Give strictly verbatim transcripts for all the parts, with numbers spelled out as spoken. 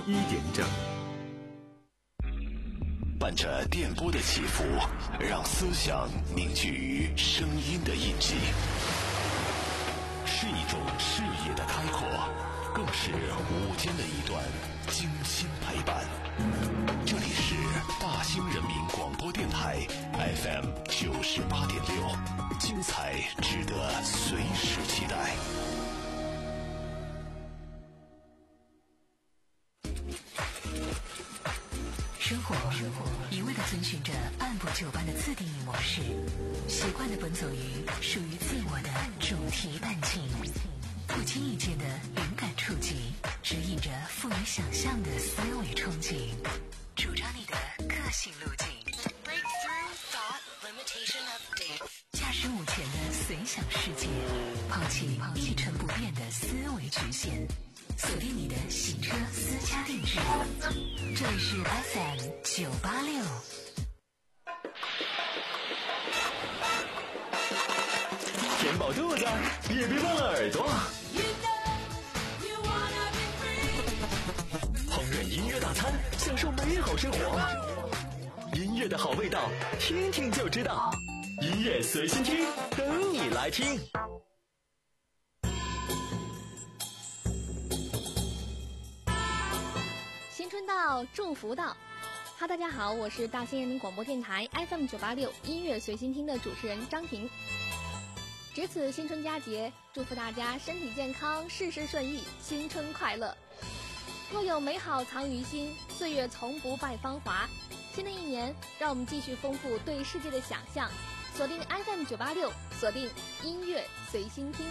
一点整。 伴着电波的起伏，让思想凝聚于声音的印记，是一种视野的开阔，更是午间的一段精心陪伴。这里是大兴人民广播电台 F M 九十八点六，精彩值得随时期待。 生活一味地遵循着按部就班的自定义模式，习惯地奔走于属于自我的主题弹琴，不经意间的灵感触及，指引着富于想象的思维憧憬，主张你的个性路径。驾驶午前的随想世界，抛弃一成不变的思维局限，锁定你的洗车私家定制。这里是 F M 九八六。 填饱肚子，也别忘了耳朵。烹饪音乐大餐，享受美好生活。音乐的好味道，听听就知道。音乐随心听，等你来听。 新春到，祝福到。哈，大家好，我是大兴人民广播电台 F M 九八六音乐随心听的主持人张婷。值此新春佳节，祝福大家身体健康，事事顺意，新春快乐。若有美好藏于心，岁月从不败芳华。新的一年，让我们继续丰富对世界的想象，锁定 F M 九八六，锁定音乐随心听。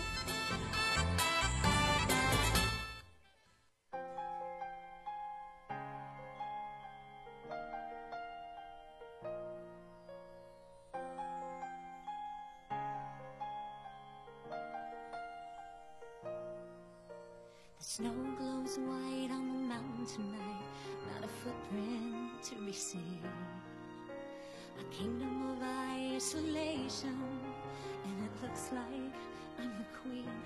The snow glows white on the mountain tonight, not a footprint to be seen. A kingdom of isolation, and it looks like I'm the queen.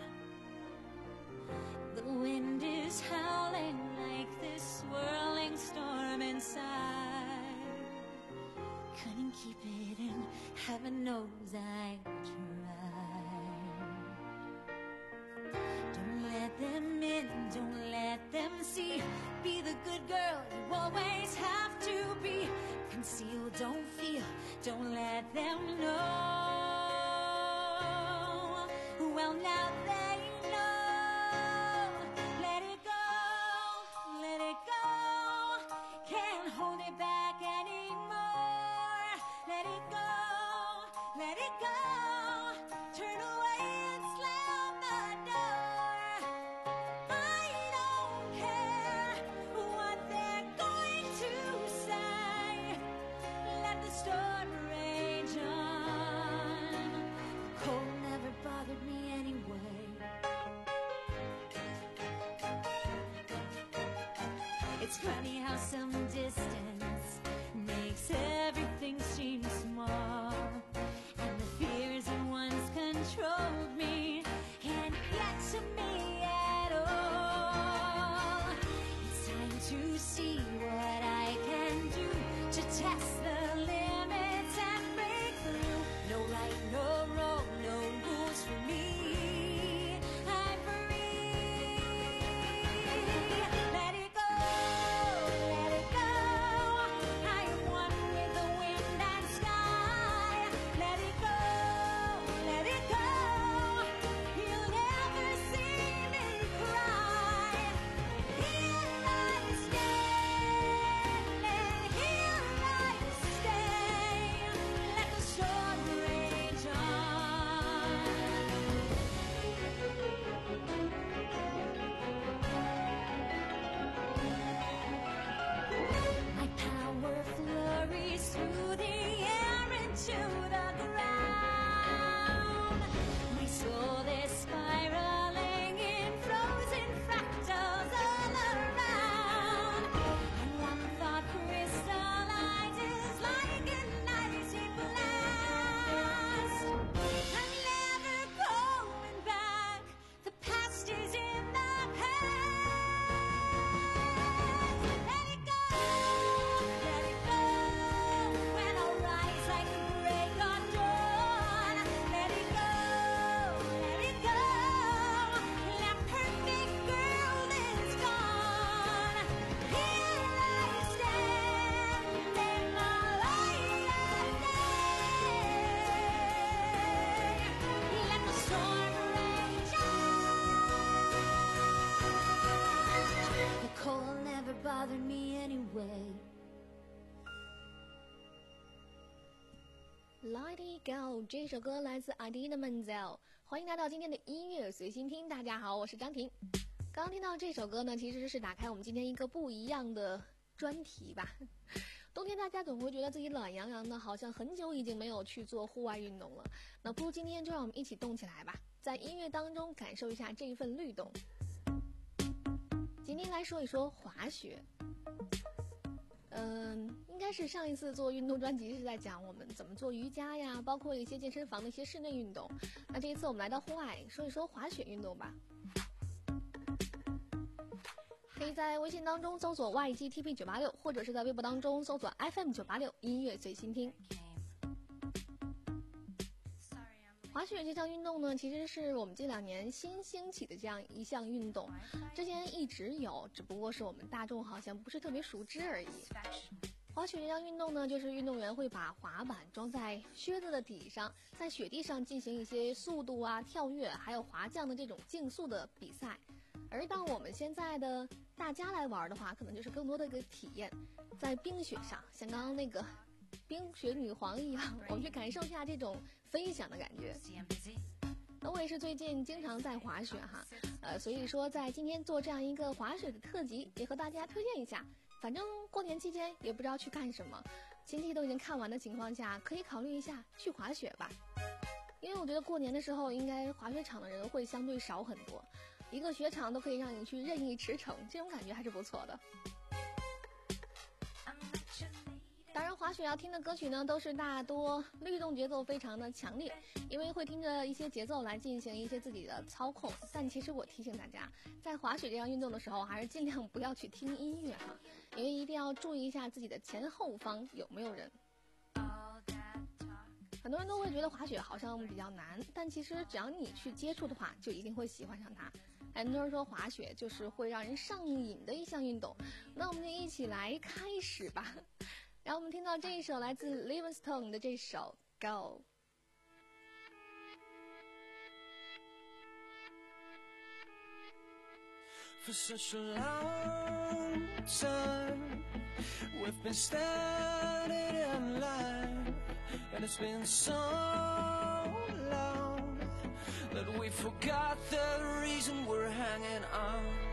The wind is howling like this swirling storm inside. Couldn't keep it in, heaven knows I tried. Don't let them in, don't let them see. Be the good girl you always have to be. Conceal, don't feel, don't let them know. Well, now they know. Let it go, let it go. Can't hold it back anymore. Let it go, let it go. Turn away and slam the door. I don't care what they're going to say. Let the storm rage on. The cold never bothered me anyway. It's funny how some distance makes everything seem small. And the fears that once controlled me can't get to me at all. It's time to see what I can do to test the limits and break through. No right, no wrong, no rules for me. I'm free. Let it go, let it go. bothered me anyway. Let It Go 这首歌来自 Idina Menzel， 欢迎来到今天的音乐随心听。大家好，我是张婷。刚刚听到这首歌呢，其实是打开我们今天一个不一样的专题吧。冬天大家总会觉得自己懒洋洋的，好像很久已经没有去做户外运动了。那不如今天就让我们一起动起来吧，在音乐当中感受一下这一份律动。今天来说一说滑雪。嗯，应该是上一次做运动专辑是在讲我们怎么做瑜伽呀，包括一些健身房的一些室内运动。那这一次我们来到户外，说一说滑雪运动吧。可以在微信当中搜索 Y G T P 九八六， 或者是在微博当中搜索 F M 九八六 音乐最新听。滑雪这项运动呢，其实是我们这两年新兴起的这样一项运动，之前一直有，只不过是我们大众好像不是特别熟知而已。滑雪这项运动呢，就是运动员会把滑板装在靴子的底上，在雪地上进行一些速度啊、跳跃，还有滑降的这种竞速的比赛。而当我们现在的大家来玩的话，可能就是更多的一个体验，在冰雪上，像刚刚那个冰雪女皇一样，我们去感受一下这种飞翔的感觉。那我也是最近经常在滑雪哈，呃，所以说在今天做这样一个滑雪的特辑，也和大家推荐一下。反正过年期间也不知道去干什么，亲戚都已经看完的情况下，可以考虑一下去滑雪吧。因为我觉得过年的时候，应该滑雪场的人会相对少很多，一个雪场都可以让你去任意驰骋，这种感觉还是不错的。当然滑雪要听的歌曲呢，都是大多律动节奏非常的强烈，因为会听着一些节奏来进行一些自己的操控。但其实我提醒大家，在滑雪这样运动的时候，还是尽量不要去听音乐哈，因为一定要注意一下自己的前后方有没有人。很多人都会觉得滑雪好像比较难，但其实只要你去接触的话，就一定会喜欢上它。很多人说滑雪就是会让人上瘾的一项运动，那我们就一起来开始吧。然后我们听到这一首来自 Livingstone 的这首 Go。 For such a long time we've been standing in line, and it's been so long that we forgot the reason we're hanging on.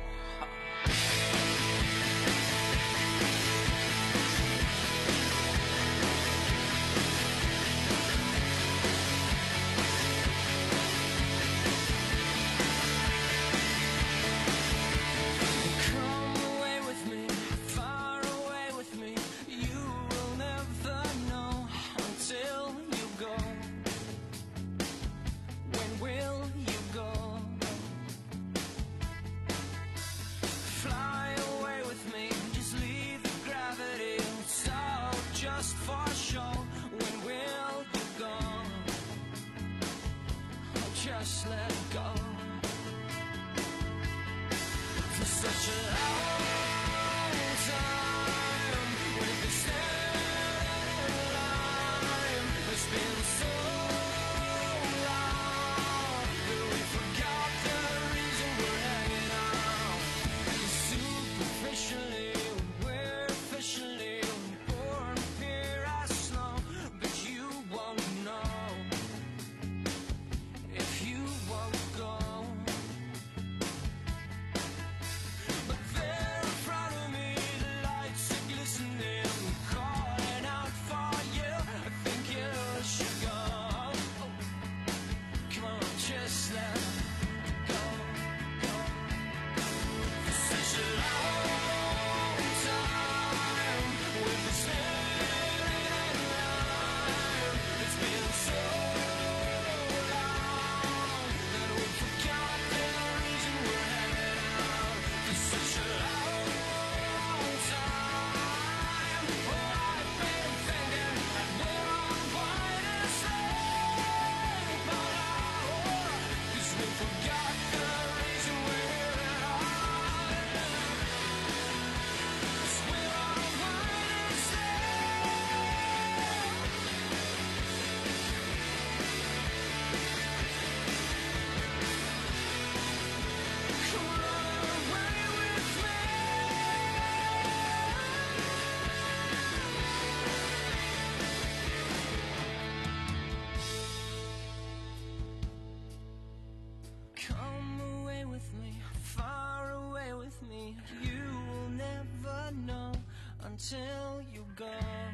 until you go.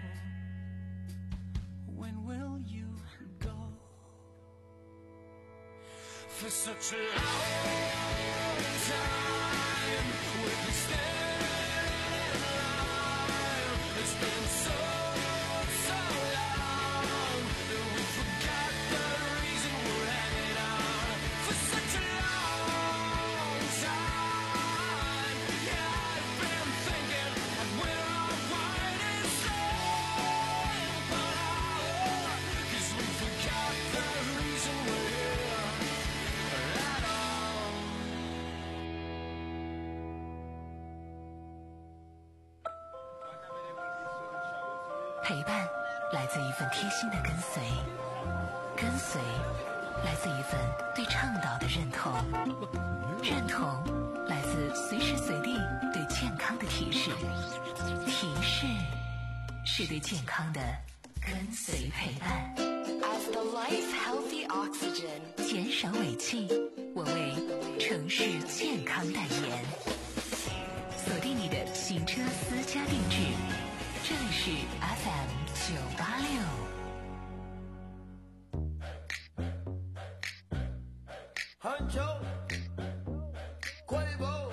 When will you go? For such a long time we've been standing in line. It's been so, so long that we forgot the reason we're hanging on. For such a long time, yeah, I've been thinking of where I want to stay. But oh, 'cause we forgot the reason we're here at all. 陪伴来自一份贴心的跟随，跟随来自一份对倡导的认同，认同来自随时随地对健康的提示，提示是对健康的跟随陪伴。As the life healthy oxygen， 减少尾气，我为城市健康代言。锁定你的行车私家定制，这里是 F M 九八六。 Huncho, Quavo,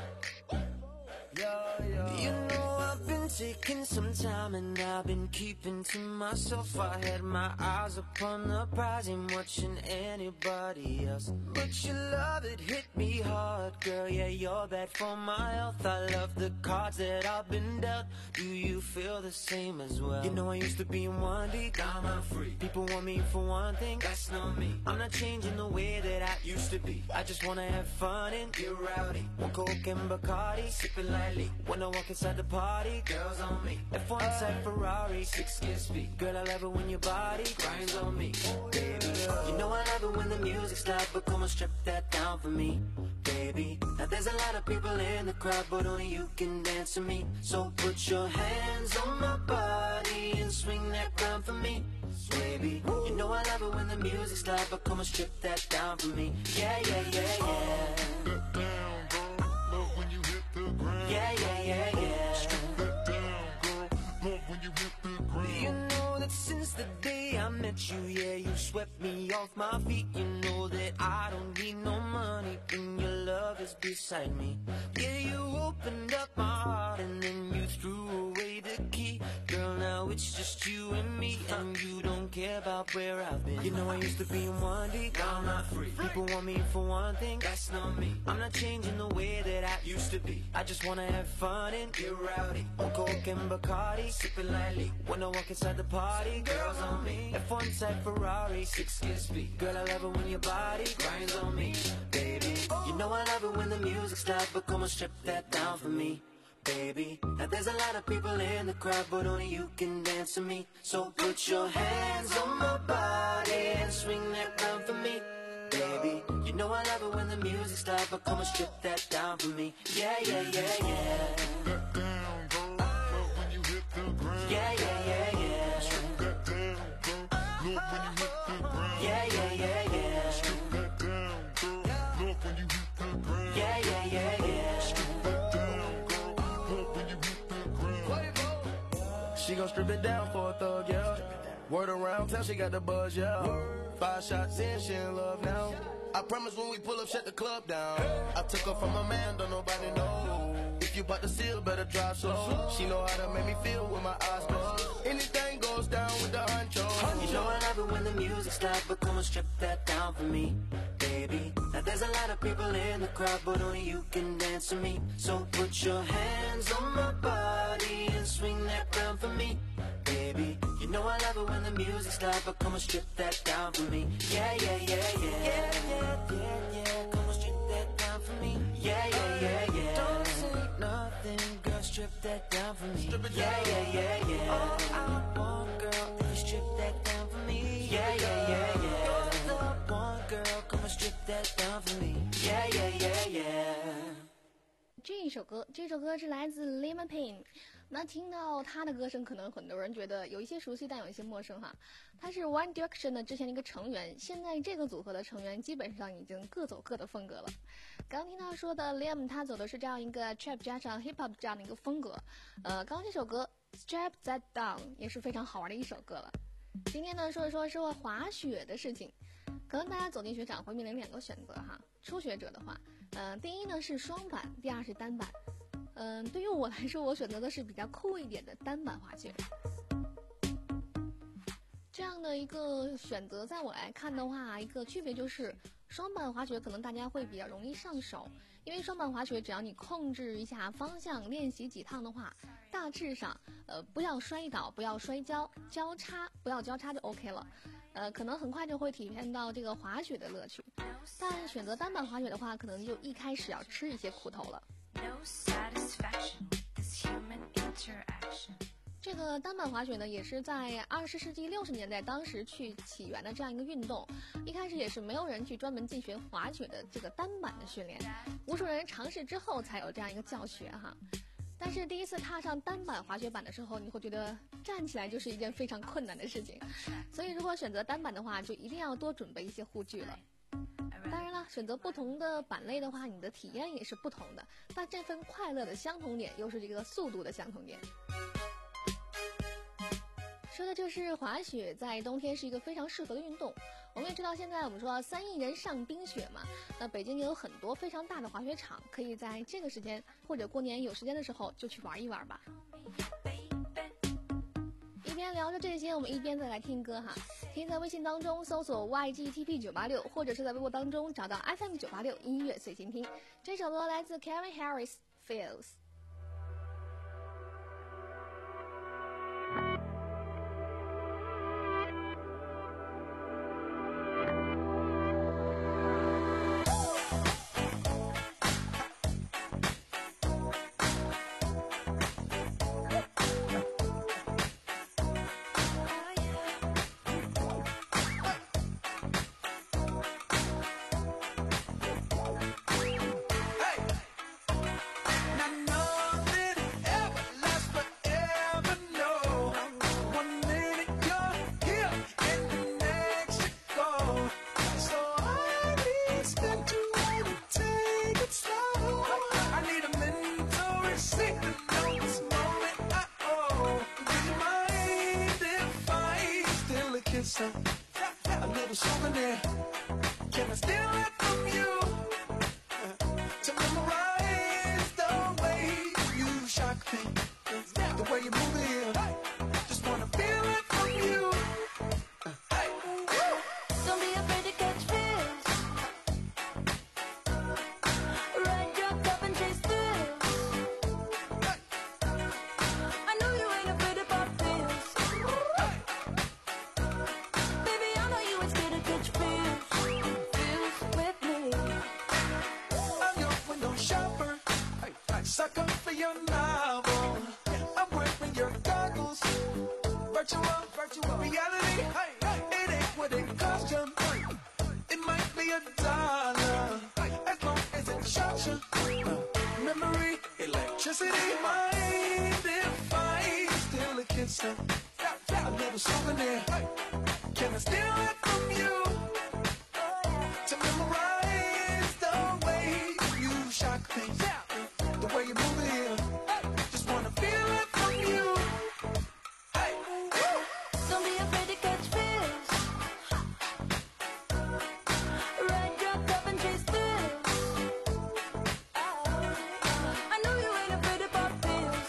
yeah, yeah. You know I've been taking some time and I've been keeping to myself. I had my eyes upon the prize, ain't watching anybody else. But your love, it hit me hard, girl, yeah, you're bad for my health. I love the cards that I've been dealt. Do you feel the same as well? You know I used to be in one deep, now I'm free. People want me for one thing, that's not me. I'm not changing the way that I used to be. I just wanna have fun and get rowdy. One Coke and Bacardi, sipping lightly. When I walk inside the party, girls on me. F one type Ferrari, six gear speed. Girl, I love it when your body grinds on me. Baby, you know I love it when the music's loud, but come on, strip that down for me. Baby, now there's a lot of people in the crowd, but only you can dance to me. So put your hands on my body and swing that crown for me. Baby, you know I love it when the music's loud, but come on, strip that down for me. Yeah, yeah, yeah, yeah. That down, girl. Love when you hit the ground. Yeah, yeah, yeah, yeah. Strip that down, girl. Love when you hit the ground. You know that since the day I met you, yeah, you swept me off my feet. You know that I don't need no money when your love is beside me. Yeah, you opened up my heart and then you threw away the key. Girl, now it's just you and me, and you don't care about where I've been. You know I used to be in one deep, now I'm not free. People want me for one thing, that's not me. I'm not changing the way that I used to be. I just wanna have fun and get rowdy. One Coke and Bacardi, sipping lightly. When I walk inside the party, girls on me. F one type Ferrari, six gear speed. Girl, I love it when your body grinds on me. Baby, you know I love it when the music's loud, but come on, strip that down for me. Baby, now there's a lot of people in the crowd, but only you can dance to me. So put your hands on my body and swing that round for me. Baby, you know I love it when the music's loud, but come on, strip that down for me. Yeah, yeah, yeah, yeah. That down, girl. Love when you hit the ground. Yeah, yeah, yeah, yeah. Strip that down, girl. Love when you hit the ground. Yeah, yeah, yeah, yeah. Strip that down, girl. Love when you hit the ground. Yeah, yeah, yeah, yeah. Strip that down, girl. Love when you hit the ground. She gon' strip it down for a thug, yeah. Word around town, she got the buzz, yeah. Five shots in, she in love now. I promise when we pull up, shut the club down. I took her from a man, don't nobody know. If you bought the seal, better drive slow. She know how to make me feel with my eyes closed. Anything goes down with the honcho. You know I love it when the music's loud, but come on, strip that down for me. Baby, now there's a lot of people in the crowd, but only you can dance to me. So put your hands on my body and swing that round for me. Baby, you know I love it when the music's loud, but come on, strip that down for me. Yeah, yeah, yeah, yeah. Yeah, yeah, yeah, yeah. Come on, strip that down for me. Yeah, yeah, yeah, yeah. Don't say nothing, girl, strip that down for me. Yeah, yeah, yeah, yeah. All I want, girl, if you strip that down for me. Yeah, yeah, yeah, yeah. You're the one, girl, come on, strip that down for me. Yeah, yeah, yeah, yeah. 这首歌，这首歌是来自 Liam Payne。那听到他的歌声，可能很多人觉得有一些熟悉，但有一些陌生哈。他是 One Direction 的之前的一个成员，现在这个组合的成员基本上已经各走各的风格了。刚听到说的 Liam， 他走的是这样一个 trap 加上 hip hop 这样的一个风格。呃，刚刚这首歌 Strap That Down 也是非常好玩的一首歌了。今天呢，说一说说滑雪的事情。可能大家走进雪场会面临两个选择哈。初学者的话，呃，第一呢是双板，第二是单板。嗯、呃，对于我来说，我选择的是比较酷一点的单板滑雪。这样的一个选择，在我来看的话，一个区别就是双板滑雪可能大家会比较容易上手，因为双板滑雪只要你控制一下方向，练习几趟的话，大致上呃不要摔倒，不要摔跤，交叉不要交叉就 OK 了。呃，可能很快就会体验到这个滑雪的乐趣。但选择单板滑雪的话，可能就一开始要吃一些苦头了。这个单板滑雪呢，也是在二十世纪六十年代当时去起源的这样一个运动。一开始也是没有人去专门进行滑雪的这个单板的训练，无数人尝试之后才有这样一个教学哈。但是第一次踏上单板滑雪板的时候，你会觉得站起来就是一件非常困难的事情，所以如果选择单板的话，就一定要多准备一些护具了。当然了，选择不同的板类的话，你的体验也是不同的，但这份快乐的相同点又是这个速度的相同点。说的就是滑雪在冬天是一个非常适合的运动。我们也知道现在我们说三亿人上冰雪嘛，那北京也有很多非常大的滑雪场，可以在这个时间或者过年有时间的时候就去玩一玩吧。一边聊着这些，我们一边再来听歌哈。可以在微信当中搜索 Y G T P 九八六， 或者是在微博当中找到 F M 九八六 音乐随心听。这首歌来自 Kevin Harris Feels。 A little souvenir. Can I steal it from you? To memorize the way you shock me, the way you move it. Just wanna feel it from you. Don't be afraid to catch fish. Ride your cup and chase thrills. I know you ain't afraid to pop pills. Baby, I know you ain't scared to catch fish. Feels with me. I'm your window shopper, sucker for your novel. I'm wearing your goggles. Virtual, virtual reality. It ain't what it cost you. It might be a dollar, as long as it shocks you. Memory, electricity, mind if I steal a kiss? A little souvenir. Can I steal it from you? To memorize the way you shock me, the way you move it. Just wanna feel it from you. Hey, Don't be afraid to catch fish. Ride your cup and chase thrills. I know you ain't afraid to pop pills.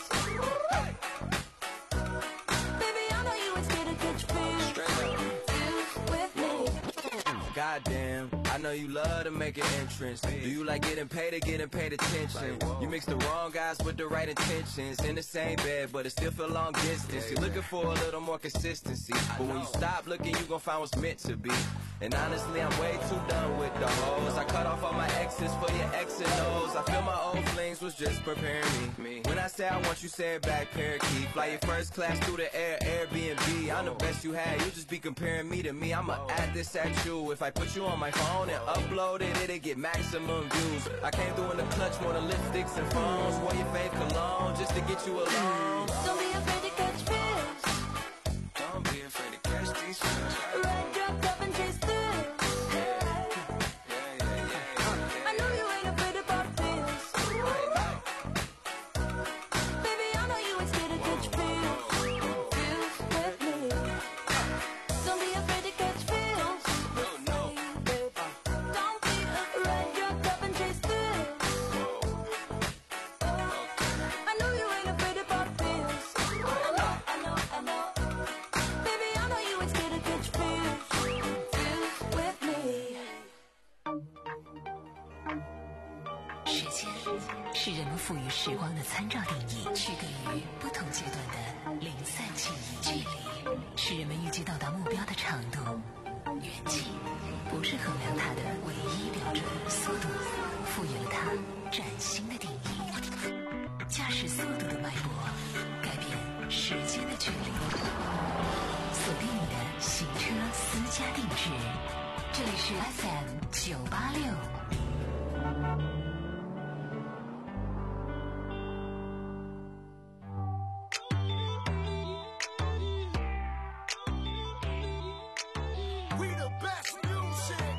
Baby, I know you ain't scared to catch fish. Feels with me. Goddamn, I know you love to make an entrance. Do you like getting paid or getting paid attention? You mix the wrong guys with the right intentions. In the same bed, but it still feel long distance. You're looking for a little more consistency, but when you stop looking, you gon' find what's meant to be. And honestly, I'm way too done with the hoes. I cut off all my exes for your X and O's. I feel my old flings was just preparing me. When I say I want you, say it back, parakeet. Fly your first class through the air, Airbnb. I'm the best you had, you just be comparing me to me. I'ma add this at you. If I put you on my phone and upload it, it'll get maximum views. I came through in the clutch more than lipsticks and phones. Wore your fave cologne just to get you alone. Don't be afraid to catch fish. Don't be afraid to catch these fish. Ride, drop, up and chase through. I know you ain't afraid about feels. Baby, I know you ain't scared to catch feels. Feels with me. Don't be afraid to catch feels. Don't be afraid, drop, up and chase through. I know you ain't afraid about feels. I know, I know, I know. Baby, I know you ain't scared to catch feels. Feels with me. 时间是人们赋予时光的参照定义，区隔于不同阶段的零散记忆。距离是人们预计到达目标的长度，远近不是衡量它的唯一标准。速度赋予了它崭新的定义。驾驶速度的脉搏改变时间的距离。锁定你的行车私家定制，这里是 F M 九八六。 We the best music.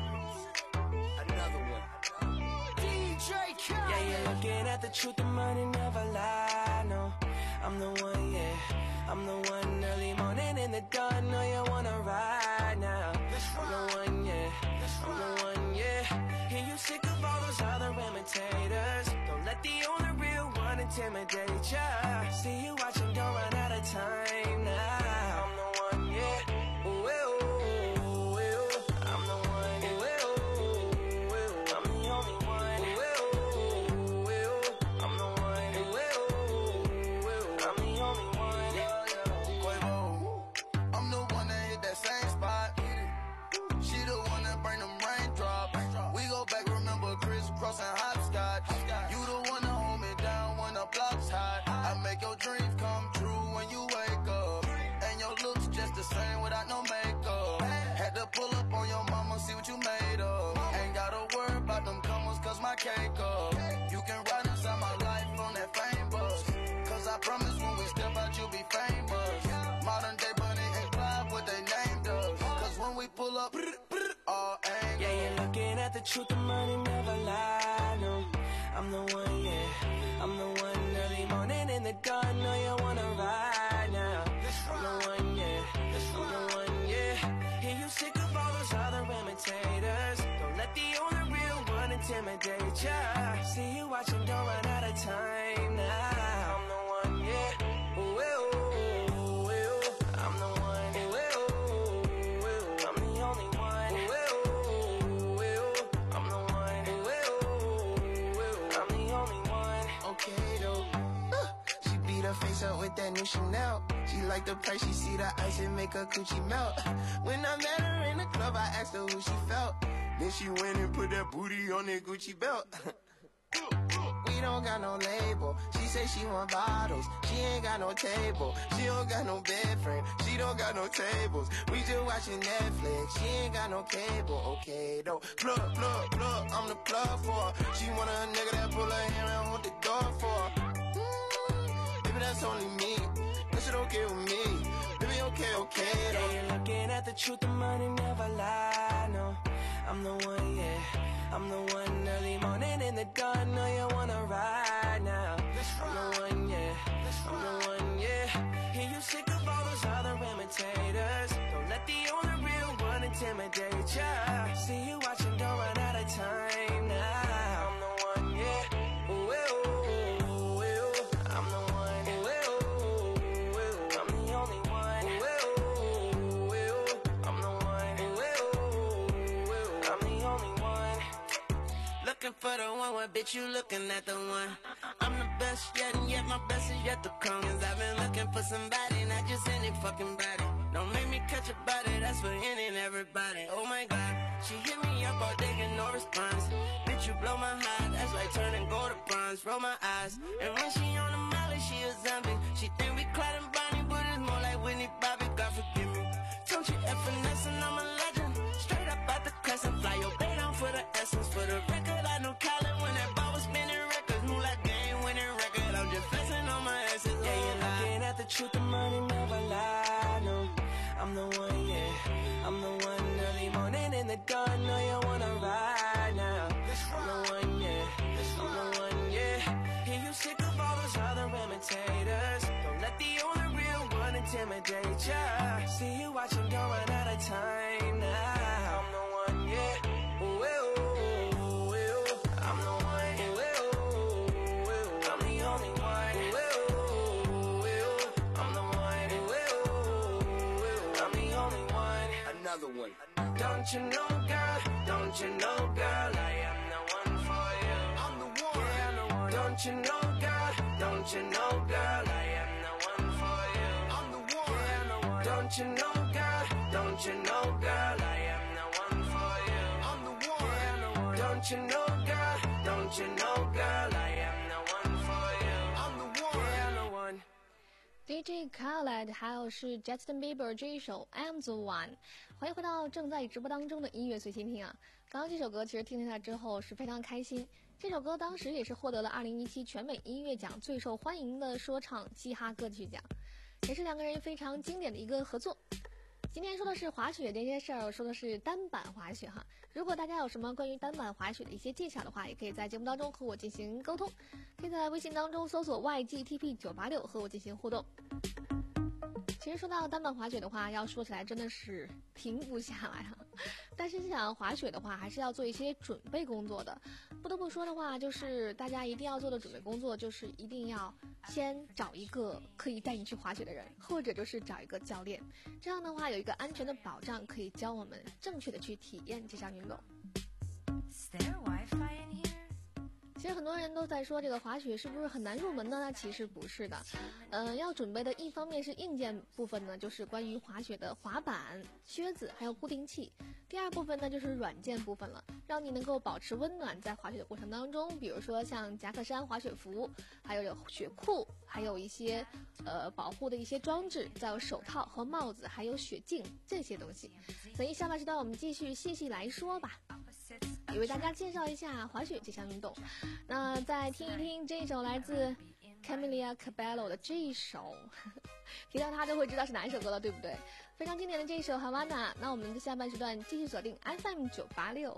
Another one. D J Khaled. Yeah, you're looking at the truth, the money never lie. No, I'm the one, yeah. I'm the one early morning in the dawn. Know you wanna ride now. I'm the one, yeah. I'm the one, yeah. Hear you sick of all those other imitators. Don't let the only real one intimidate ya. See you watching, don't run out of time now. I'm the one, yeah. Ooh, ooh, ooh, ooh. I'm the one, ooh, ooh, ooh. I'm the only one. Ooh, ooh, ooh. I'm the one. Ooh, ooh, ooh. I'm the only one. Quavo, I'm the one that hit that same spot. She the one that bring them raindrops. We go back, remember crisscross and hopscotch. You the one that hold me down when the block's hot. I make your dreams come true when you wake up. And your looks just the same without no makeup. Had to pull up on your mama, see what you made of. Ain't gotta worry about them comers, cause my cake up. You can ride inside my life on that fame bus. Cause I promise when we step out, you'll be famous. Modern day Bunny and Clyde, what they named us. Cause when we pull up, all angles. Yeah, you're looking at the truth, the money never lie. No, I'm the one, yeah. I'm the one early morning in the dawn. Know you wanna ride now. I'm the one, yeah. I'm the one, yeah. Hear you sick of all those other imitators. Don't let the only real one intimidate ya. See you watching, don't run out of time now. I'm the one, yeah. Ooh, ooh, ooh, ooh. I'm the one. Ooh, ooh, ooh, ooh. I'm the only one. Ooh, ooh, ooh, ooh. I'm the one. Ooh, ooh, ooh. I'm the only one. Okay though. Uh, she beat her face up with that new Chanel. She like the price, she see the ice and make her coochie melt. When I met her in the club, I asked her who she felt. Then she went and put that booty on that Gucci belt. We don't got no label. She say she want bottles. She ain't got no table. She don't got no bed frame. She don't got no tables. We just watching Netflix. She ain't got no cable. Okay though. Plug, plug, plug. I'm the plug for her. She want a nigga that pull her hair and hold the door for her. Mm, baby, that's only me. That shit okay with me. Baby, okay, okay though. Yeah, you're looking at the truth, the money never lie. No, I'm the one, yeah. I'm the one early morning in the dawn. Know you wanna ride now. I'm the one, yeah. I'm the one, yeah. Hear you sick of all those other imitators. Don't let the only real one intimidate ya. See you watching, don't run out of time now. I'm the one, yeah. Ooh, ooh, ooh, ooh. I'm the one. Ooh, ooh, ooh, ooh. I'm the only one. Ooh, ooh, ooh, ooh. I'm the one. Ooh, ooh, ooh. I'm the only one. Looking for the one, what bitch you looking at the one? I'm the best yet, and yet my best is yet to come. Cause I've been looking for somebody, not just any fucking body. Don't make me catch a body, that's for any and everybody. Oh my god, she hit me up all day, get no response. Bitch, you blow my heart, that's like turning gold to bronze. Roll my eyes, and when she on the molly, she a zombie. She think we Clyde and Bonnie, but it's more like Whitney Bobby, God forgive me. Don't you F finesse and I'm a legend. Straight up out the crescent, fly your bait down for the essence. For the record, I know Colin when that ball was spinning records. Move like game winning record, I'm just flexing on my essence. Yeah, you're looking at the truth, the money never lie, no. I'm the one, yeah, I'm the one. Early morning in the dawn, know you wanna ride now. I'm the one, yeah, I'm the one, yeah. Hear you sick of all those other imitators. Don't let the only real one intimidate ya. See you watching, don't run out of time now. I'm the one, yeah. Ooh, ooh, ooh, ooh. I'm the one, ooh, ooh, ooh. I'm the only one. Ooh, ooh, ooh. I'm the one, ooh, ooh, ooh. I'm the only one. Another one. Don't you know, girl? Don't you know, girl? I am the one for you. I'm the one. Yeah, I'm the one. Don't you know, girl? Don't you know, girl? I am the one for you. I'm the one. Yeah, I'm the one. Don't you know, girl? Don't you know, girl? I am the one for you. I'm the one. Yeah, I'm the one. Don't you know, girl? Don't you know, girl? I am the one for you. I'm the one. Yeah, I'm the one. D J Khaled 还有是 Justin Bieber 这一首 I'm the One。 欢迎回到正在直播当中的音乐随心听啊！刚刚这首歌其实听听它之后是非常开心，这首歌当时也是获得了二零一七全美音乐奖最受欢迎的说唱嘻哈歌曲奖，也是两个人非常经典的一个合作。今天说的是滑雪这些事儿，我说的是单板滑雪哈。如果大家有什么关于单板滑雪的一些技巧的话，也可以在节目当中和我进行沟通，可以在微信当中搜索 Y G T P 九八六 和我进行互动。其实说到单板滑雪的话，要说起来真的是停不下来啊。但是想滑雪的话，还是要做一些准备工作的。不得不说的话，就是大家一定要做的准备工作，就是一定要先找一个可以带你去滑雪的人，或者就是找一个教练。这样的话有一个安全的保障，可以教我们正确的去体验这项运动。 Is there Wi-Fi in here? 其实很多人都在说这个滑雪是不是很难入门呢？那其实不是的，呃，要准备的一方面是硬件部分呢，就是关于滑雪的滑板、靴子还有固定器；第二部分呢就是软件部分了，让你能够保持温暖在滑雪的过程当中，比如说像夹克衫、滑雪服，还有雪裤，还有一些呃保护的一些装置，再有手套和帽子，还有雪镜这些东西。所以下半时段我们继续细细来说吧，也为大家介绍一下滑雪这项运动。那再听一听这一首来自 Camila Cabello 的这一首，提到他就会知道是哪一首歌了，对不对？非常经典的这一首 Havana。 那我们的下半时段继续锁定 F M 九八六。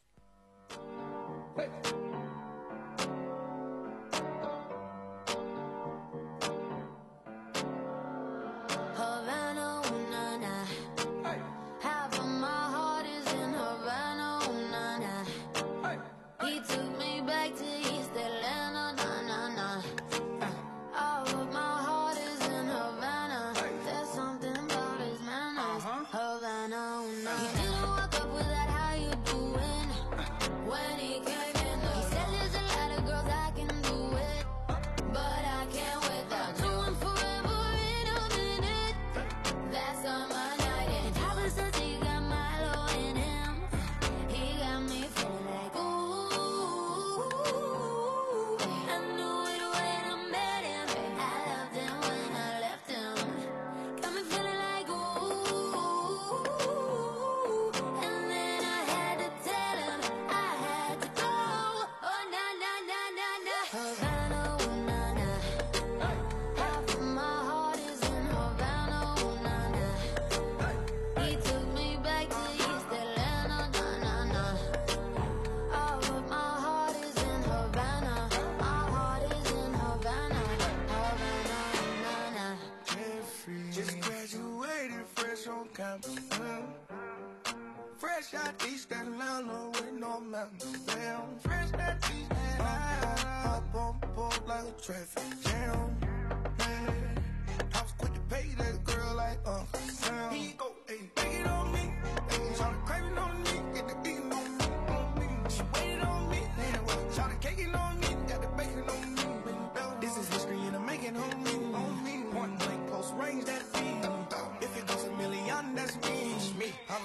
Fresh out East Atlanta with no mountains down. Fresh out East Atlanta. Hop on board like a traffic jam. Man, I was quick to pay that girl like Uncle Sam. He go, hey, take it on me. Hey, started craving on me, get the eating on me, on me. She waited on me, then what? Started caking on me, got the bacon on me. This is history and I'm making on me, on me. Point blank, close range, that beat. If it goes a million.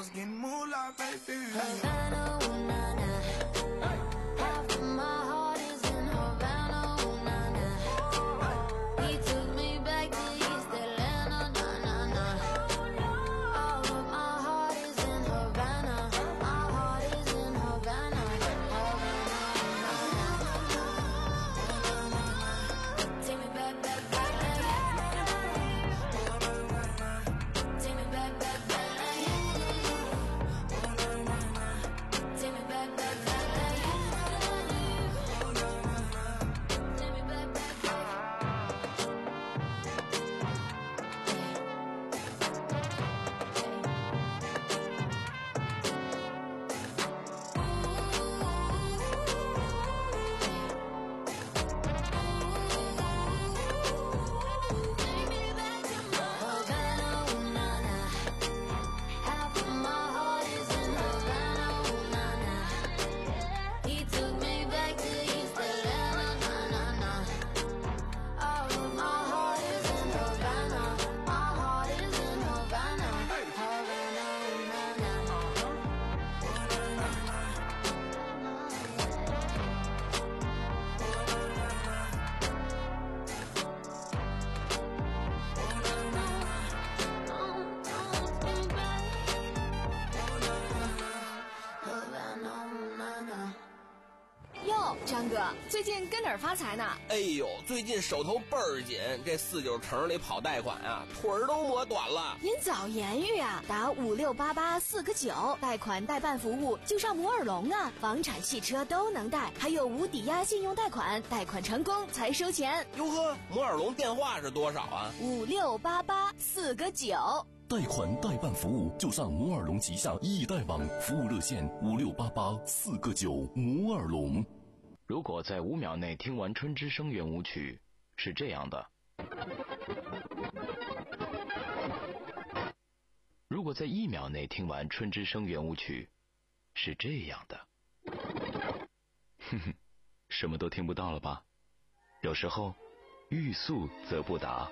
was getting moolah, baby. Havana, ooh, nah, nah. Half of my heart is in Havana, ooh, nah, nah. He took me back to East Atlanta, nah, nah, nah. All of my heart is in Havana. My heart is in Havana, Havana, nah, nah. Take me back, back, back, take me back, back, back. Take me back, back, back, take me back, back, Havana, ooh, nah, nah. Half of my heart is in Havana, ooh, nah, nah. He took me back to East Atlanta, nah, nah, nah. All of my heart is in Havana. My heart is in Havana, Havana, ooh, nah, nah. 哟，张哥，最近跟哪儿发财呢？ 哎呦，最近手头倍儿紧，这四九城里跑贷款啊，腿儿都磨短了。 您早言语啊，打五六八八四个九，贷款代办服务就上摩尔龙啊，房产、汽车都能贷，还有无抵押信用贷款，贷款成功才收钱。 哟呵，摩尔龙电话是多少啊？ 五六八八四个九。 贷款代办服务就上摩尔龙旗下易贷网服务热线五六八八四个九摩尔龙。 如果在五秒内听完春之声圆舞曲，是这样的；如果在一秒内听完春之声圆舞曲，是这样的。哼哼，什么都听不到了吧？有时候，欲速则不达。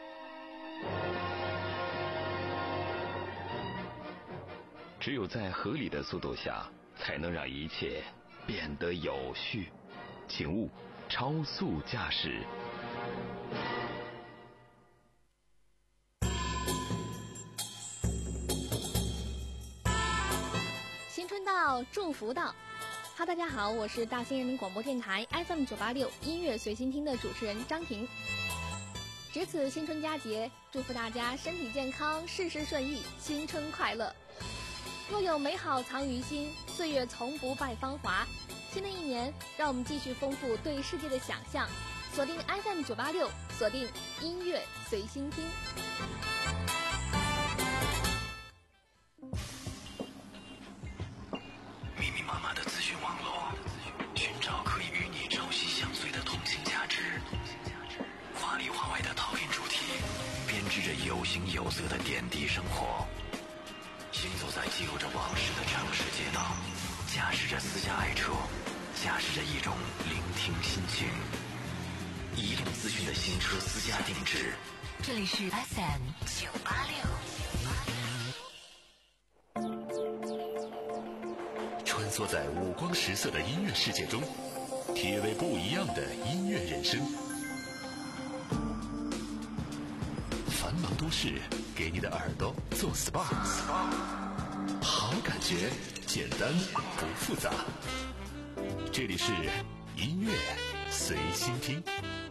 只有在合理的速度下，才能让一切变得有序。请勿超速驾驶。 新春到，祝福到。哈，大家好，我是大兴人民广播电台 F M 九八六音乐随心听的主持人张婷。值此新春佳节，祝福大家身体健康，事事顺意，新春快乐。若有美好藏于心，岁月从不败芳华。新的一年，让我们继续丰富对世界的想象。锁定 F M 九八六，锁定音乐随心听。 密密麻麻的资讯网络，寻找可以与你朝夕相随的同情价值。华里华外的讨论主题，编织着有形有色的点滴生活。行走在记录着往事的城市街道，驾驶着私家爱车，驾驶着一种聆听心情。移动资讯的新车私家定制， 这里是 F M 九八六。 穿梭在五光十色的音乐世界中，体味不一样的音乐人生。繁忙都市，给你的耳朵做 S P A， 好感觉，简单不复杂。这里是音乐随心听。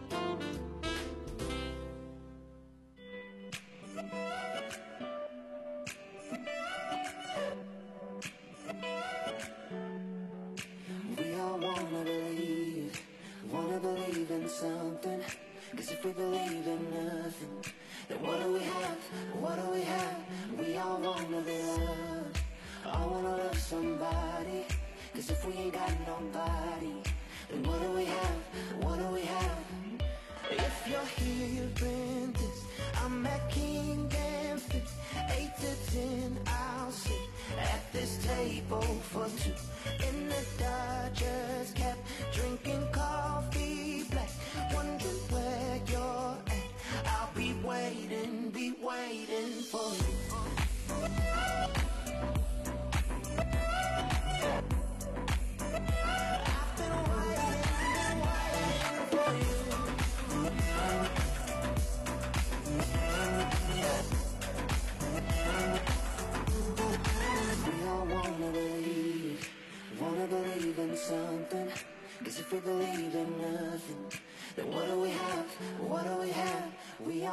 We all wanna believe, wanna believe in something. Cause if we believe in nothing, then what do we have? What do we have? We all wanna be loved. I wanna love somebody. Cause if we ain't got nobody, then what do we have? What do we have? If you're hearing this, I'm at King and Fifth. Eight to ten, I'll sit at this table for two. In the Dodgers cap, drinking coffee black, wondering where you're at. I'll be waiting, be waiting for you.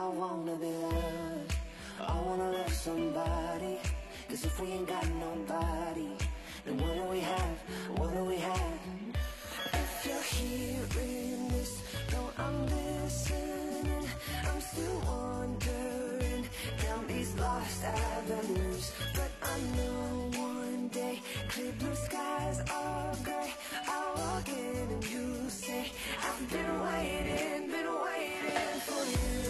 I wanna be loved. I wanna love somebody. Cause if we ain't got nobody, then what do we have? What do we have? If you're hearing this, though I'm listening, I'm still wondering down these lost avenues. But I know one day clear blue skies are gray. I'll walk in and you say I've been waiting, been waiting for you.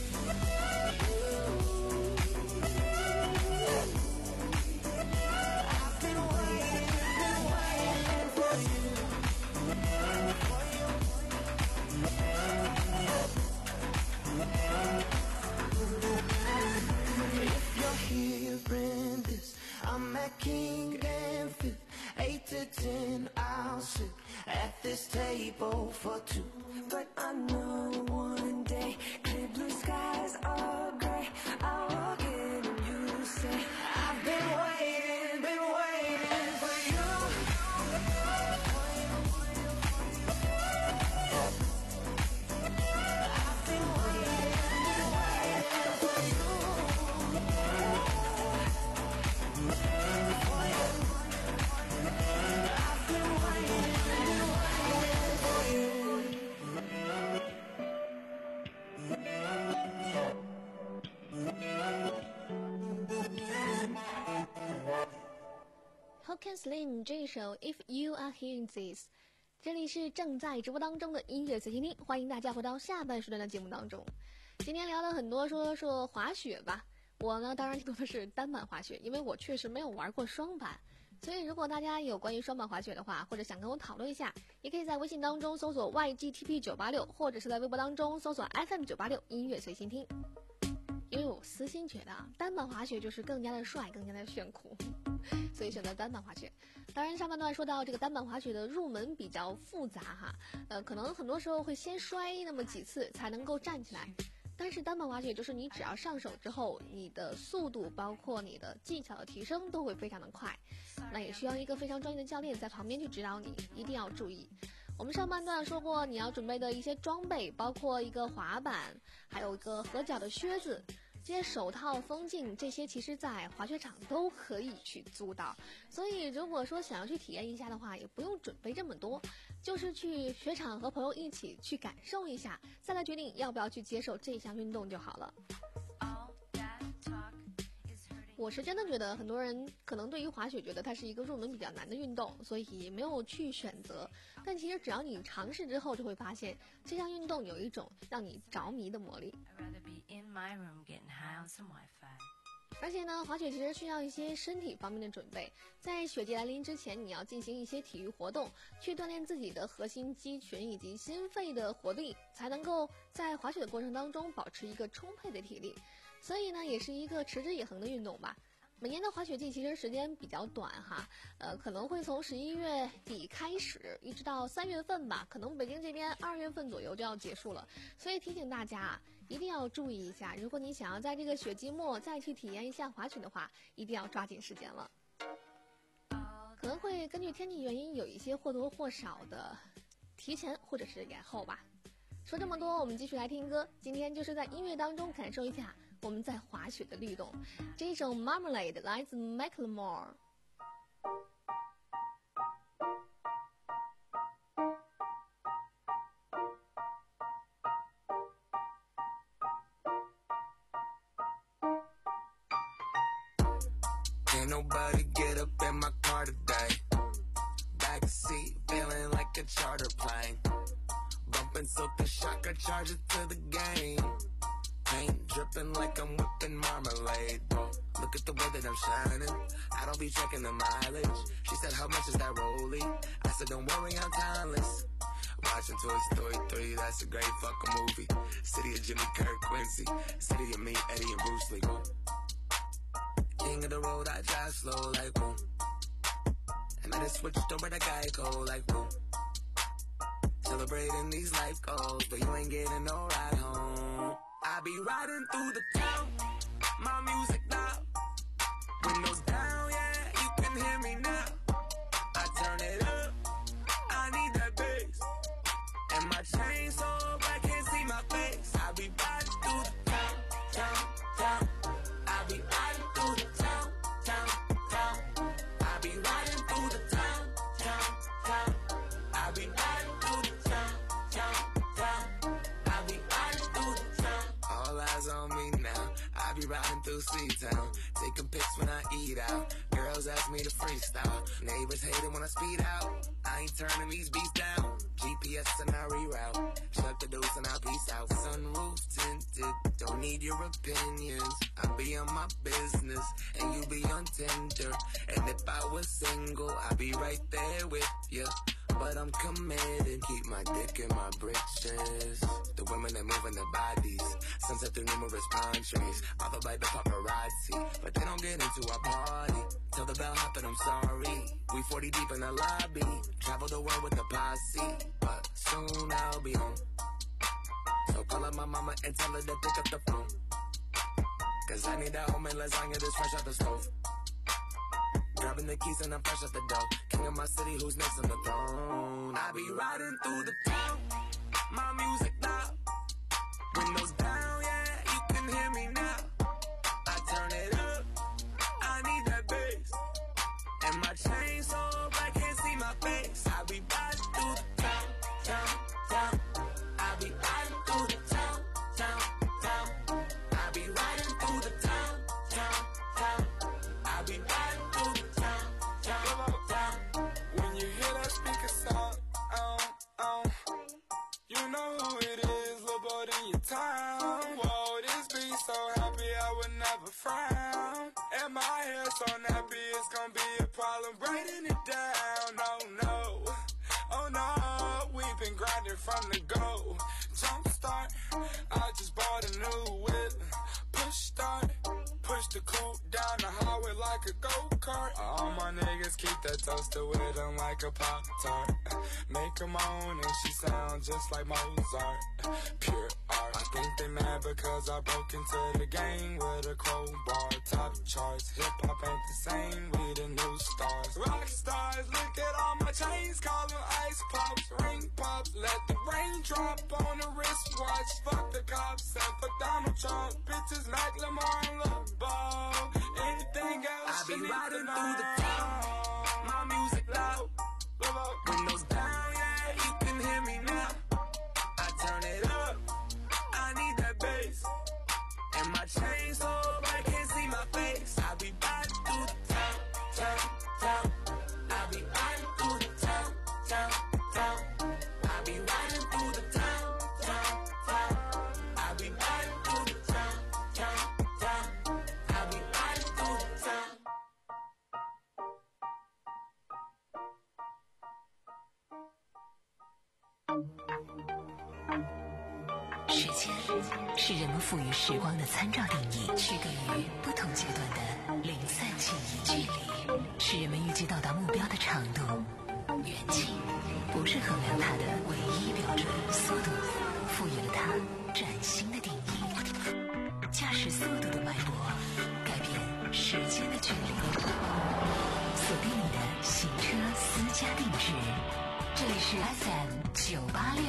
I've been waiting, been waiting for you. If you're hearing this, I'm at King and Fifth, eight to ten, I'll sit at this table for two. But I know one day clear blue skies are gray. I'll walk in and you say I've been waiting, been waiting for you. I've been waiting, been waiting for you. For you. I've been waiting, been waiting for you. Hook and Slim 这一首 If You Are Hearing This， 这里是正在直播当中的音乐随心听，欢迎大家回到下半时段的节目当中。今天聊了很多，说说滑雪吧。我呢当然听说的是单板滑雪，因为我确实没有玩过双板，所以如果大家有关于双板滑雪的话，或者想跟我讨论一下，也可以在微信当中搜索 Y G T P 九八六， 或者是在微博当中搜索 F M 九八六 音乐随心听。因为我私心觉得啊，单板滑雪就是更加的帅，更加的炫酷，所以选择单板滑雪。当然上半段说到这个单板滑雪的入门比较复杂哈，呃，可能很多时候会先摔那么几次才能够站起来。但是单板滑雪就是你只要上手之后，你的速度包括你的技巧的提升都会非常的快，那也需要一个非常专业的教练在旁边去指导你，一定要注意。我们上半段说过你要准备的一些装备，包括一个滑板，还有一个合脚的靴子，这些手套、风镜，这些其实在滑雪场都可以去租到。所以如果说想要去体验一下的话，也不用准备这么多，就是去雪场和朋友一起去感受一下，再来决定要不要去接受这项运动就好了。我是真的觉得很多人可能对于滑雪觉得它是一个入门比较难的运动，所以没有去选择。但其实只要你尝试之后，就会发现这项运动有一种让你着迷的魔力。而且呢，滑雪其实需要一些身体方面的准备，在雪季来临之前，你要进行一些体育活动，去锻炼自己的核心肌群以及心肺的活力，才能够在滑雪的过程当中保持一个充沛的体力。所以呢，也是一个持之以恒的运动吧。每年的滑雪季其实时间比较短哈，呃，可能会从十一月底开始，一直到三月份吧，可能北京这边二月份左右就要结束了。所以提醒大家啊，一定要注意一下，如果你想要在这个雪季末再去体验一下滑雪的话，一定要抓紧时间了。可能会根据天气原因有一些或多或少的提前或者是延后吧。说这么多，我们继续来听歌。今天就是在音乐当中感受一下我们在滑雪的律动。这一首 Marmalade 来自 Macklemore。 Can't nobody get up in my car today. Backseat feeling like a charter plane. Bumping so the shocker charge it to the game. Paint dripping like I'm whipping marmalade. Bro, look at the way that I'm shining. I don't be checking the mileage. She said, how much is that rollie? I said, don't worry, I'm timeless. Watching Toy Story three, that's a great fucking movie. City of Jimmy Kirk, Quincy. City of me, Eddie and Bruce Lee. Woo. King of the road, I drive slow like woo. And I just switched over to Geico like woo. Celebrating these life goals, but you ain't getting no ride home. I be riding through the town, my music loud. Windows down, yeah, you can hear me now. I turn it up, I need that bass. And my chain so bright, can't see my face. I be riding through the town, me now. I be riding through C-Town, taking pics when I eat out. Girls ask me to freestyle, neighbors hate it when I speed out. I ain't turning these beats down, G P S and I reroute. Shut the deuce and I peace out. Sunroof tinted, don't need your opinions. I be on my business, and you be on Tinder. And if I was single, I'd be right there with you. But I'm committed, keep my dick in my britches. The women that move in their bodies, sunset through numerous palm trees. Followed by the paparazzi, but they don't get into our party. Tell the bellhop that I'm sorry. We forty deep in the lobby, travel the world with the posse. But soon I'll be home, so call up my mama and tell her to pick up the phone. Cause I need that homemade lasagna that's fresh out the stove. Grabbing the keys and I'm fresh at the door. King of my city, who's next on the throne? I be riding through the town, my music loud. Windows down, yeah, you can hear me now. I turn it up, I need that bass. And my chain so I can't see my face. I be riding through the town, town, town. I be riding through the town, town, town. I be riding through the town, town, town. I be riding through the town, town, town. When you hear that speaker sound, um, um, you know who it is, little boy in your town. Whoa, this beat so happy I would never frown. And my hair so nappy, it's gonna be a problem braiding it down. Oh no, oh no, we've been grinding from the go. Jump start, I just bought a new whip. Push start, push the coupe down the highway like a go-kart. All my niggas keep that toaster with them like a Pop-Tart. Make them own and she sound just like Mozart. Pure art. I think they mad because I broke into the game with a crowbar. Top charts, hip-hop ain't the same, we the new stars. Rock stars, look at all my chains, call them ice pops. Ring pops, let the rain drop on the wristwatch. Fuck the cops and fuck Donald Trump. Bitches like Lamar and LeBron. Anything else I be you need riding to through know. the town, my music loud. Windows down, yeah, you can hear me now. I turn it up, I need that bass. And my chain so I can't see my face. I be riding through the town, town, town. I be riding through the town, town, town. I be riding through the town, town, town. I be riding through the town, town, town. I be riding through the town. 时间是人们赋予时光的参照定义，区隔于不同阶段的零散记忆。距离是人们预计到达目标的长度，远近不是衡量它的唯一标准。速度赋予了它崭新的定义。驾驶速度的脉搏改变时间的距离。锁定你的行车私家定制，这里是 F M 九八六。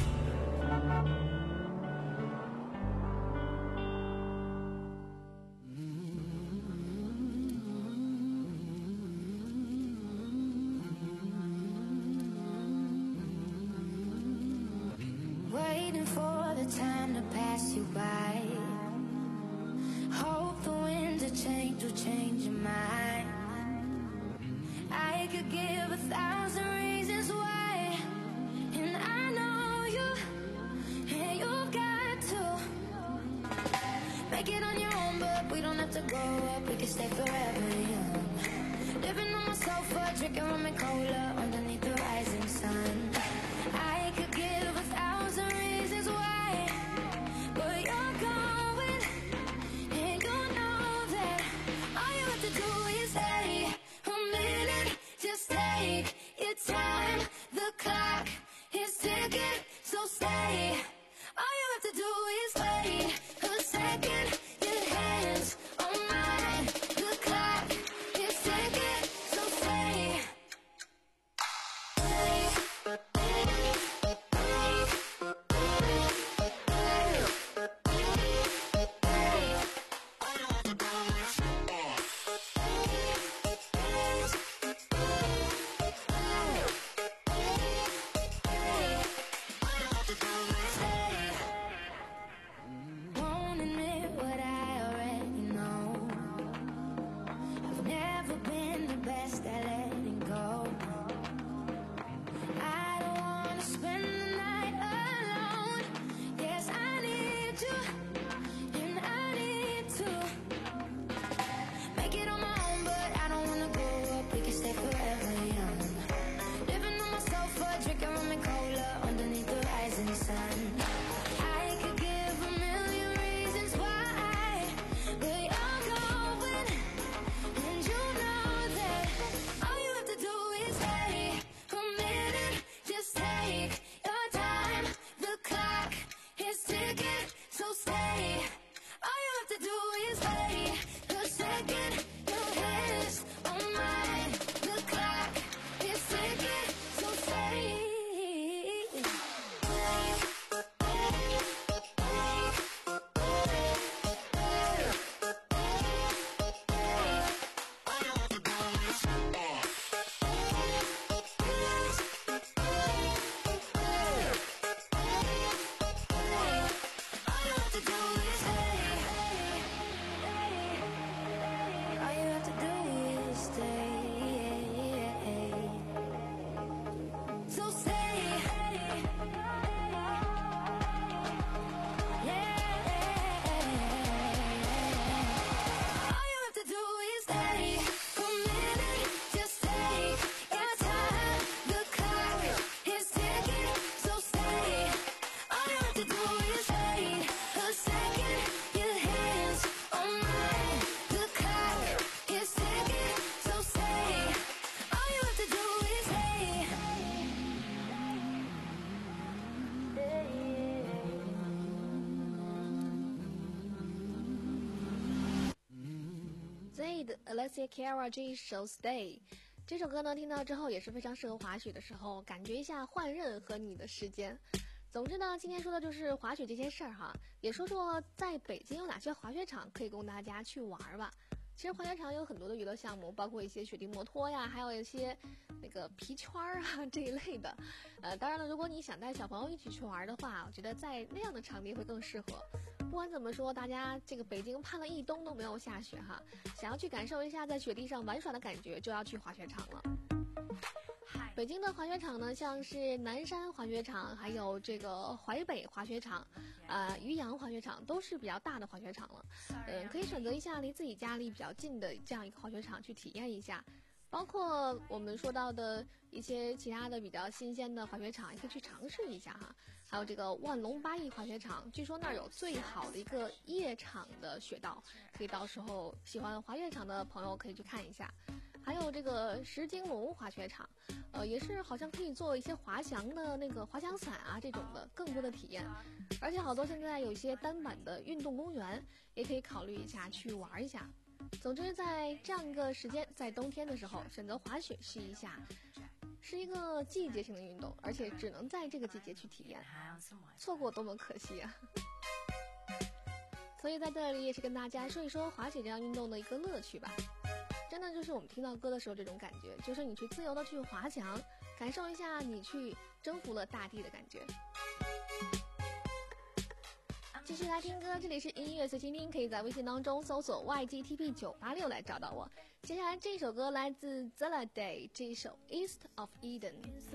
Waiting for the time to pass you by. Hope the winds of change will change your mind. I could give a thousand reasons why, and I know you, and you've got to make it on your own, but we don't have to grow up, we can stay forever young. Living on my sofa, drinking rum and cola underneath the rising sun. I could give a thousand reasons why, but you're going, and you know that all you have to do is stay a minute. Just take your time, the clock is ticking, so stay. All you have to do is wait a second. Your hands on mine, the clock is ticking, so stay. David Alessia Cara 这一首 Stay。这首歌呢听到之后也是非常适合滑雪的时候，感觉一下换刃和你的时间。总之呢，今天说的就是滑雪这件事儿哈，也说说在北京有哪些滑雪场可以供大家去玩吧。其实滑雪场有很多的娱乐项目，包括一些雪地摩托呀，还有一些那个皮圈啊这一类的。呃，当然了，如果你想带小朋友一起去玩的话，我觉得在那样的场地会更适合。不管怎么说，大家这个北京盼了一冬都没有下雪哈，想要去感受一下在雪地上玩耍的感觉，就要去滑雪场了。北京的滑雪场呢，像是南山滑雪场，还有这个淮北滑雪场，呃，渔阳滑雪场都是比较大的滑雪场了。嗯、呃，可以选择一下离自己家里比较近的这样一个滑雪场去体验一下。包括我们说到的一些其他的比较新鲜的滑雪场，也可以去尝试一下哈。还有这个万隆八亿滑雪场，据说那儿有最好的一个夜场的雪道，可以到时候喜欢滑雪场的朋友可以去看一下。还有这个石金龙滑雪场，呃，也是好像可以做一些滑翔的那个滑翔伞啊这种的更多的体验，而且好多现在有一些单板的运动公园，也可以考虑一下去玩一下。总之，在这样一个时间，在冬天的时候选择滑雪试一下，是一个季节性的运动，而且只能在这个季节去体验，错过多么可惜啊！所以在这里也是跟大家说一说滑雪这样运动的一个乐趣吧。真的就是我们听到歌的时候这种感觉，就是你去自由的去滑翔，感受一下你去征服了大地的感觉。继续来听歌，这里是音乐随心听，可以在微信当中搜索 Y G T P 九八六 来找到我。接下来这首歌来自 Zella Day， 这一首 East of Eden。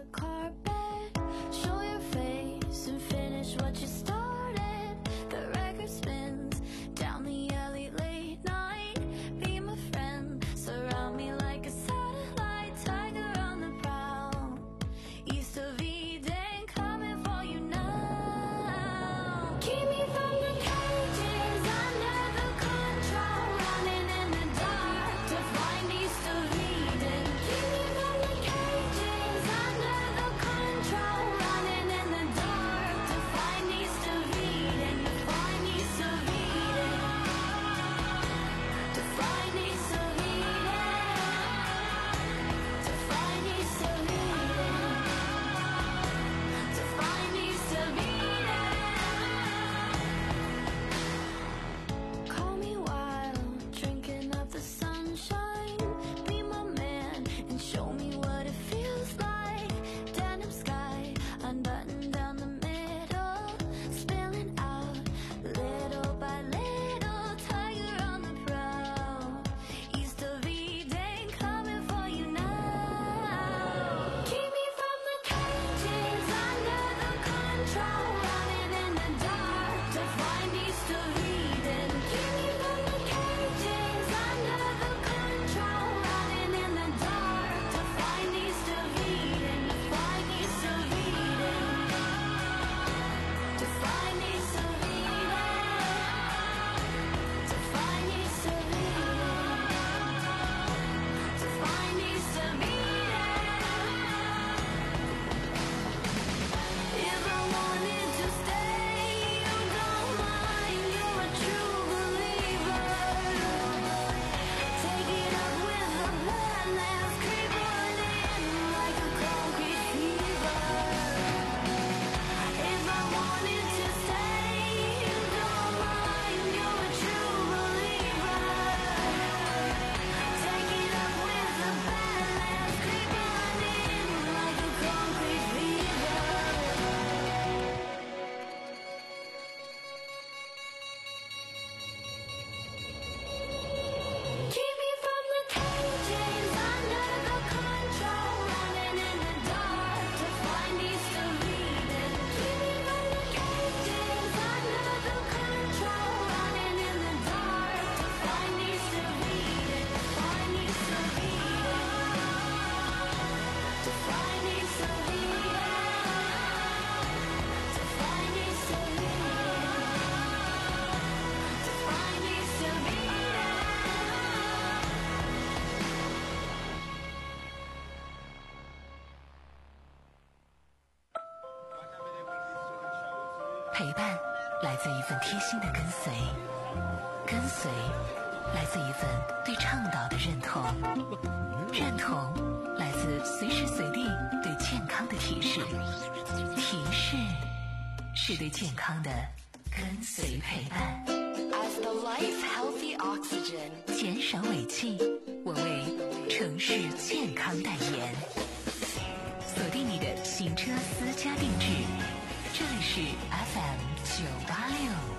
Show your face and finish what you started. The record spins down the alley late night. Be my friend, surround me like a satellite, tiger on the prowl. East of Eden, coming for you now. Keep me from the cages, under the control, running in the dark to find East of Eden. Keep me from the cages, under the control, running in the dark to find East of Eden, to find East of Eden, to find East of Eden, to find East of Eden, to find East of Eden. Call me wild, drinking up the sunshine. Be my man and show me what it feels like. Denim sky, unbuttoned down the middle, spilling out little by little. Tiger on the prowl, East of Eden, coming for you now. Keep me from the cages, under the control, running in the dark to find East of Eden. Keep me from the cages, under the control, running in the dark to find East of Eden, to find East of Eden, to find East of Eden, to find East of Eden, to find East of Eden. If I wanted to stay, you don't mind, you're a true believer. Take it up with the madness, creep on in like a concrete fever. If I wanted to stay, you don't mind, you're a true believer. Take it up with the madness, creep on in like a concrete fever. Keep me from the cages, under the control, running in the dark to find East of Eden. Keep me from the cages, under the control, running in the dark to find East of Eden, find East of Eden, to find East of Eden, to find East of Eden, to find East of Eden. 陪伴来自一份贴心的跟随，跟随来自一份对倡导的认同，认同来自随时随地对健康的提示，提示是对健康的跟随陪伴。 As the life healthy oxygen， 减少尾气，我为城市健康代言。锁定你的行车私家定制，这里是 F M 九八六。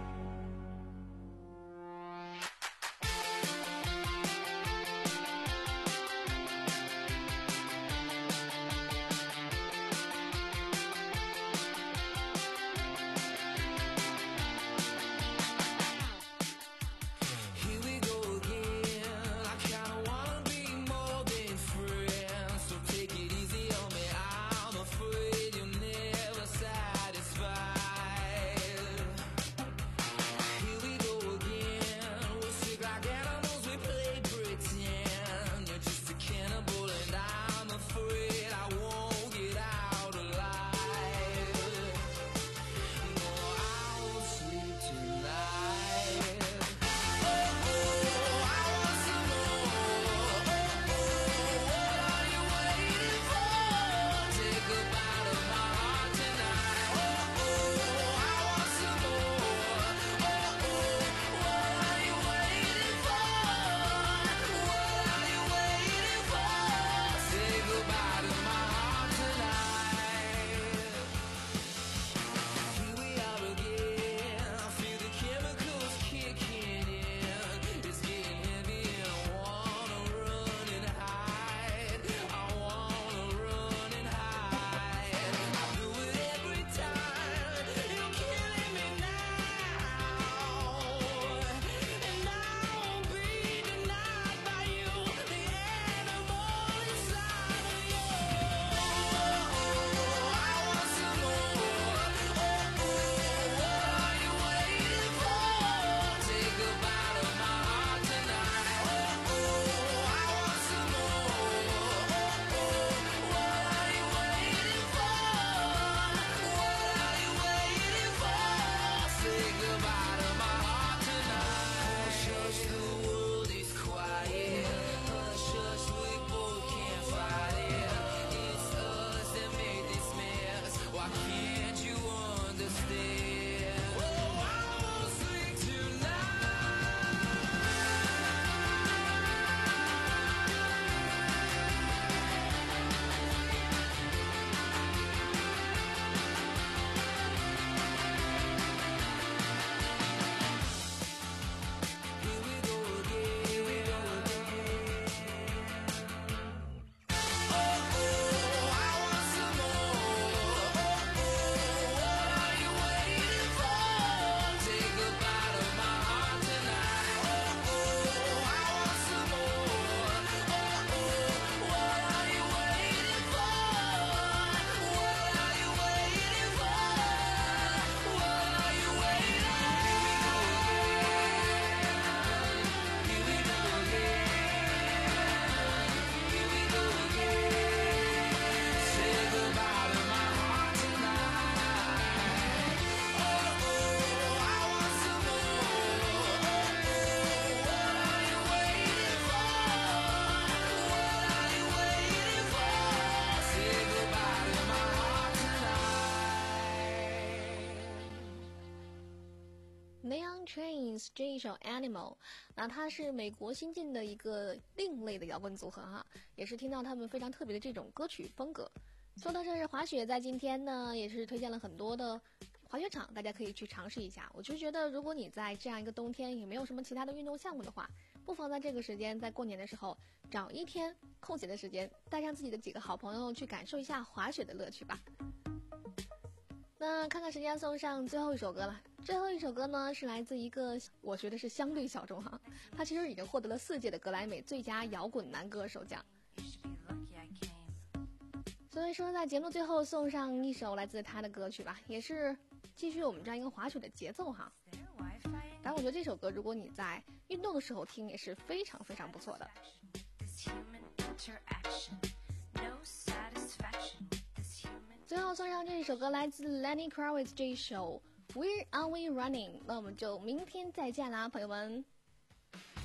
Neon Trains 这一首 Animal， 那它是美国新晋的一个另类的摇滚组合哈，也是听到他们非常特别的这种歌曲风格。说到这是滑雪，在今天呢也是推荐了很多的滑雪场，大家可以去尝试一下。我就觉得如果你在这样一个冬天也没有什么其他的运动项目的话，不妨在这个时间，在过年的时候找一天空闲的时间，带上自己的几个好朋友去感受一下滑雪的乐趣吧。那看看时间，送上最后一首歌了。最后一首歌呢是来自一个我觉得是相对小众哈，他其实已经获得了四届的格莱美最佳摇滚男歌手奖。所以说在节目最后送上一首来自他的歌曲吧，也是继续我们这样一个滑雪的节奏哈。当然我觉得这首歌如果你在运动的时候听也是非常非常不错的。最后送上这一首歌来自 Lenny Kravitz 这一首 Where Are We Running， 那我们就明天再见啦朋友们。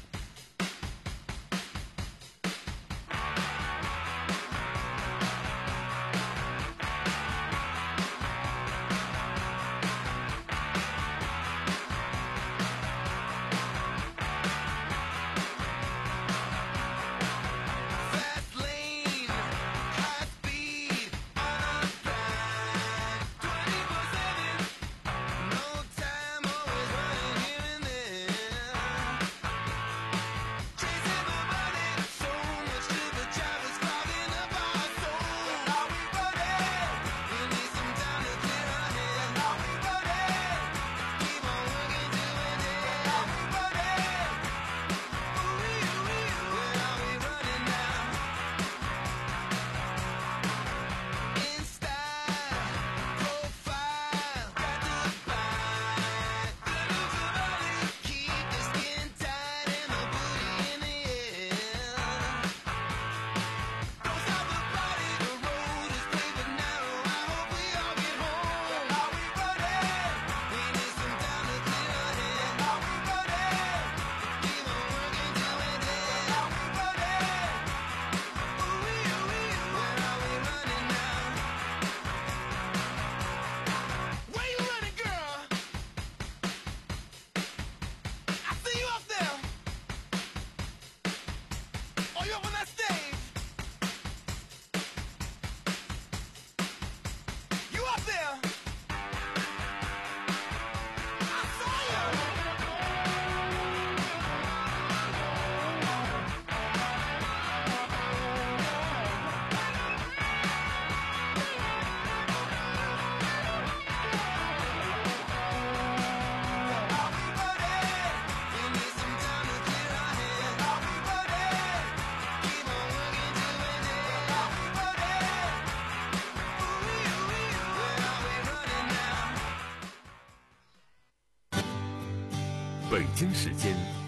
北京时间